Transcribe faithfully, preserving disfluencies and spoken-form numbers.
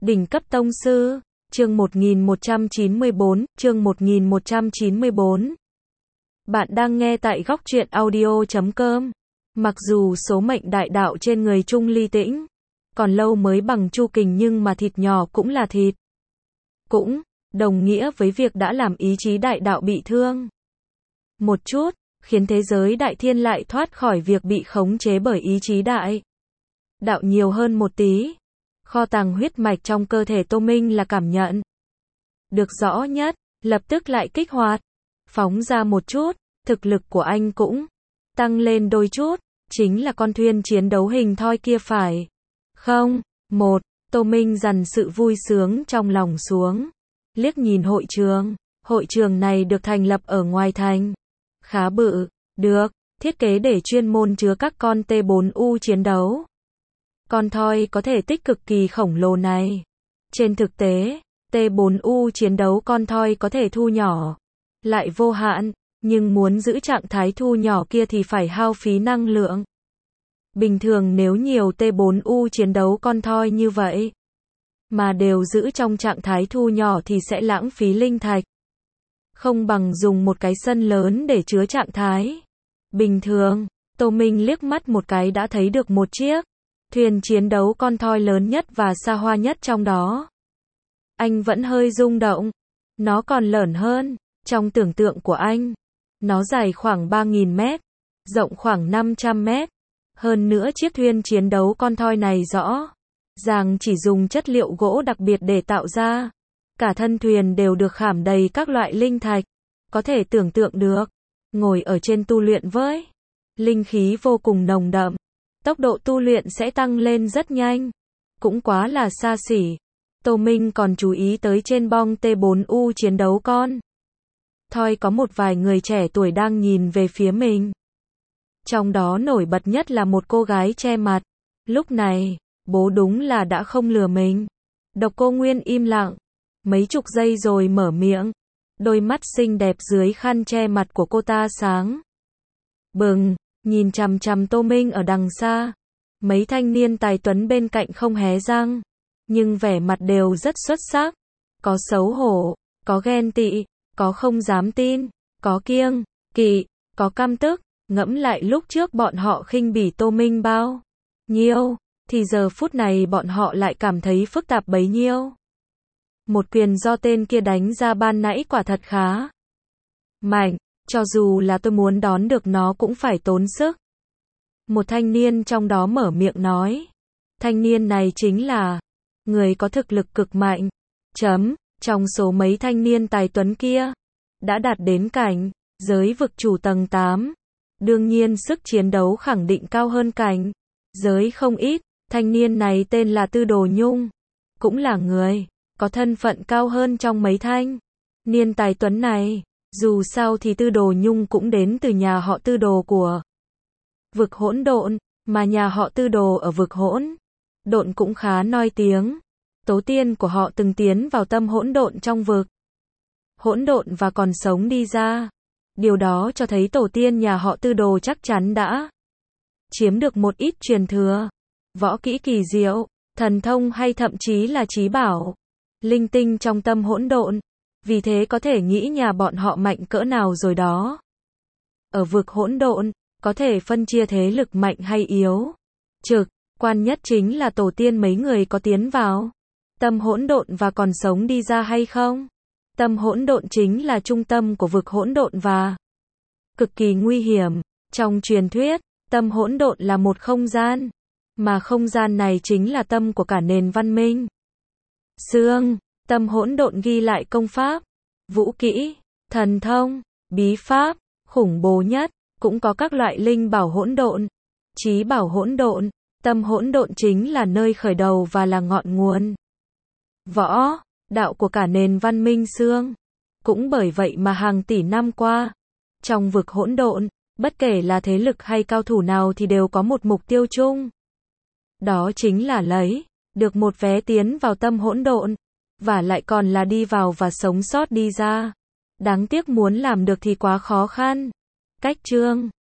Đỉnh cấp tông sư, chương một nghìn một trăm chín mươi bốn, chương một nghìn một trăm chín mươi bốn. Bạn đang nghe tại góc truyện audio chấm com. Mặc dù số mệnh đại đạo trên người Trung Ly Tĩnh còn lâu mới bằng Chu Kình, nhưng mà thịt nhỏ cũng là thịt. Cũng đồng nghĩa với việc đã làm ý chí đại đạo bị thương một chút, khiến thế giới đại thiên lại thoát khỏi việc bị khống chế bởi ý chí đại đạo nhiều hơn một tí. Kho tàng huyết mạch trong cơ thể Tô Minh là cảm nhận được rõ nhất, lập tức lại kích hoạt, phóng ra một chút, thực lực của anh cũng tăng lên đôi chút, chính là con thuyền chiến đấu hình thoi kia phải không? Một, Tô Minh dằn sự vui sướng trong lòng xuống, liếc nhìn hội trường. Hội trường này được thành lập ở ngoài thành, khá bự, được thiết kế để chuyên môn chứa các con T bốn U chiến đấu. Con thoi có thể tích cực kỳ khổng lồ này. Trên thực tế, T bốn U chiến đấu con thoi có thể thu nhỏ lại vô hạn, nhưng muốn giữ trạng thái thu nhỏ kia thì phải hao phí năng lượng. Bình thường nếu nhiều T bốn U chiến đấu con thoi như vậy mà đều giữ trong trạng thái thu nhỏ thì sẽ lãng phí linh thạch. Không bằng dùng một cái sân lớn để chứa trạng thái bình thường. Tô Minh liếc mắt một cái đã thấy được một chiếc thuyền chiến đấu con thoi lớn nhất và xa hoa nhất trong đó. Anh vẫn hơi rung động. Nó còn lớn hơn trong tưởng tượng của anh. Nó dài khoảng ba nghìn mét, rộng khoảng năm trăm mét. Hơn nữa chiếc thuyền chiến đấu con thoi này rõ ràng chỉ dùng chất liệu gỗ đặc biệt để tạo ra. Cả thân thuyền đều được khảm đầy các loại linh thạch. Có thể tưởng tượng được, ngồi ở trên tu luyện với linh khí vô cùng nồng đậm, tốc độ tu luyện sẽ tăng lên rất nhanh. Cũng quá là xa xỉ. Tô Minh còn chú ý tới trên bong T bốn U chiến đấu con thoi có một vài người trẻ tuổi đang nhìn về phía mình. Trong đó nổi bật nhất là một cô gái che mặt. Lúc này, bố đúng là đã không lừa mình. Độc Cô Nguyên im lặng mấy chục giây rồi mở miệng. Đôi mắt xinh đẹp dưới khăn che mặt của cô ta sáng bừng, nhìn chằm chằm Tô Minh ở đằng xa. Mấy thanh niên tài tuấn bên cạnh không hé răng, nhưng vẻ mặt đều rất xuất sắc. Có xấu hổ, có ghen tị, có không dám tin, có kiêng kỵ, có căm tức. Ngẫm lại lúc trước bọn họ khinh bỉ Tô Minh bao nhiêu, thì giờ phút này bọn họ lại cảm thấy phức tạp bấy nhiêu. Một quyền do tên kia đánh ra ban nãy quả thật khá mạnh, cho dù là tôi muốn đón được nó cũng phải tốn sức. Một thanh niên trong đó mở miệng nói. Thanh niên này chính là người có thực lực cực mạnh. Chấm, trong số mấy thanh niên tài tuấn kia, đã đạt đến cảnh giới vực chủ tầng tám. Đương nhiên sức chiến đấu khẳng định cao hơn cảnh giới không ít. Thanh niên này tên là Tư Đồ Nhung, cũng là người có thân phận cao hơn trong mấy thanh niên tài tuấn này. Dù sao thì Tư Đồ Nhung cũng đến từ nhà họ Tư Đồ của vực hỗn độn, mà nhà họ Tư Đồ ở vực hỗn độn cũng khá noi tiếng. Tổ tiên của họ từng tiến vào tâm hỗn độn trong vực hỗn độn và còn sống đi ra. Điều đó cho thấy tổ tiên nhà họ Tư Đồ chắc chắn đã chiếm được một ít truyền thừa, võ kỹ kỳ diệu, thần thông hay thậm chí là trí bảo, linh tinh trong tâm hỗn độn. Vì thế có thể nghĩ nhà bọn họ mạnh cỡ nào rồi đó. Ở vực hỗn độn, có thể phân chia thế lực mạnh hay yếu. Trực quan nhất chính là tổ tiên mấy người có tiến vào tâm hỗn độn và còn sống đi ra hay không. Tâm hỗn độn chính là trung tâm của vực hỗn độn và cực kỳ nguy hiểm. Trong truyền thuyết, tâm hỗn độn là một không gian, mà không gian này chính là tâm của cả nền văn minh. Xương, tâm hỗn độn ghi lại công pháp, vũ kỹ, thần thông, bí pháp, khủng bố nhất, cũng có các loại linh bảo hỗn độn, trí bảo hỗn độn. Tâm hỗn độn chính là nơi khởi đầu và là ngọn nguồn võ đạo của cả nền văn minh xương. Cũng bởi vậy mà hàng tỷ năm qua, trong vực hỗn độn, bất kể là thế lực hay cao thủ nào thì đều có một mục tiêu chung. Đó chính là lấy được một vé tiến vào tâm hỗn độn, và lại còn là đi vào và sống sót đi ra. Đáng tiếc muốn làm được thì quá khó khăn. Cách chương